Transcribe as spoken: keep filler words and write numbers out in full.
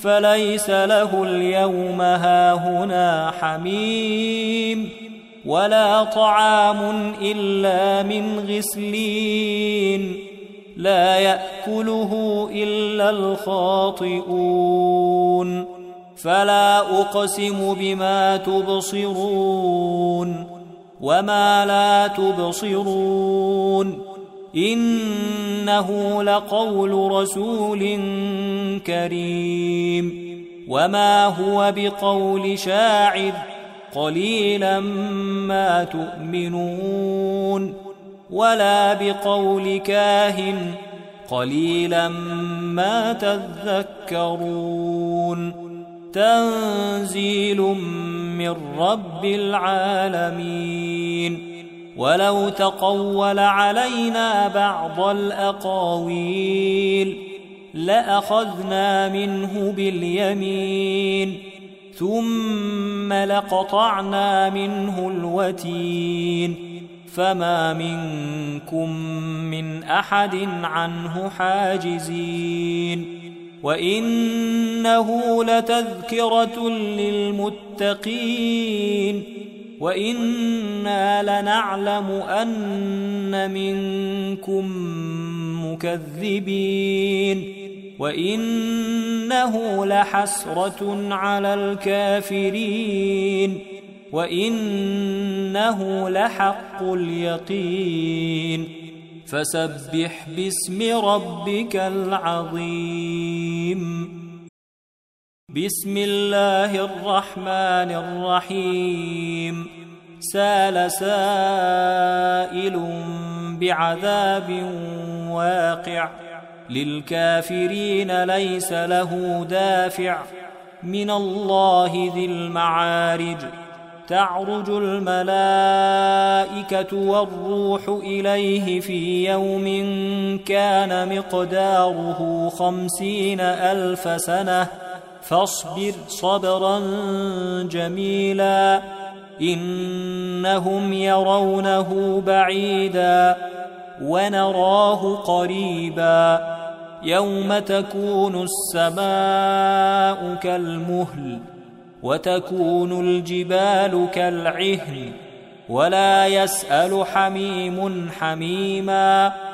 فليس له اليوم هاهنا حميم ولا طعام إلا من غسلين لا يأكله إلا الخاطئون فلا أقسم بما تبصرون وما لا تبصرون إنه لقول رسول كريم وما هو بقول شاعر قليلا ما تؤمنون ولا بقول كاهن قليلا ما تذكرون تنزيل من رب العالمين ولو تقول علينا بعض الأقاويل لأخذنا منه باليمين ثم لقطعنا منه الوتين فما منكم من أحد عنه حاجزين وإنه لتذكرة للمتقين وإنا لنعلم أن منكم مكذبين وإنه لحسرة على الكافرين وإنه لحق اليقين فسبح باسم ربك العظيم بسم الله الرحمن الرحيم سال سائل بعذاب واقع للكافرين ليس له دافع من الله ذي المعارج تعرج الملائكة والروح إليه في يوم كان مقداره خمسين ألف سنة فاصبر صبرا جميلا إنهم يرونه بعيدا ونراه قريبا يوم تكون السماء كالمهل وتكون الجبال كالعهن ولا يسأل حميم حميما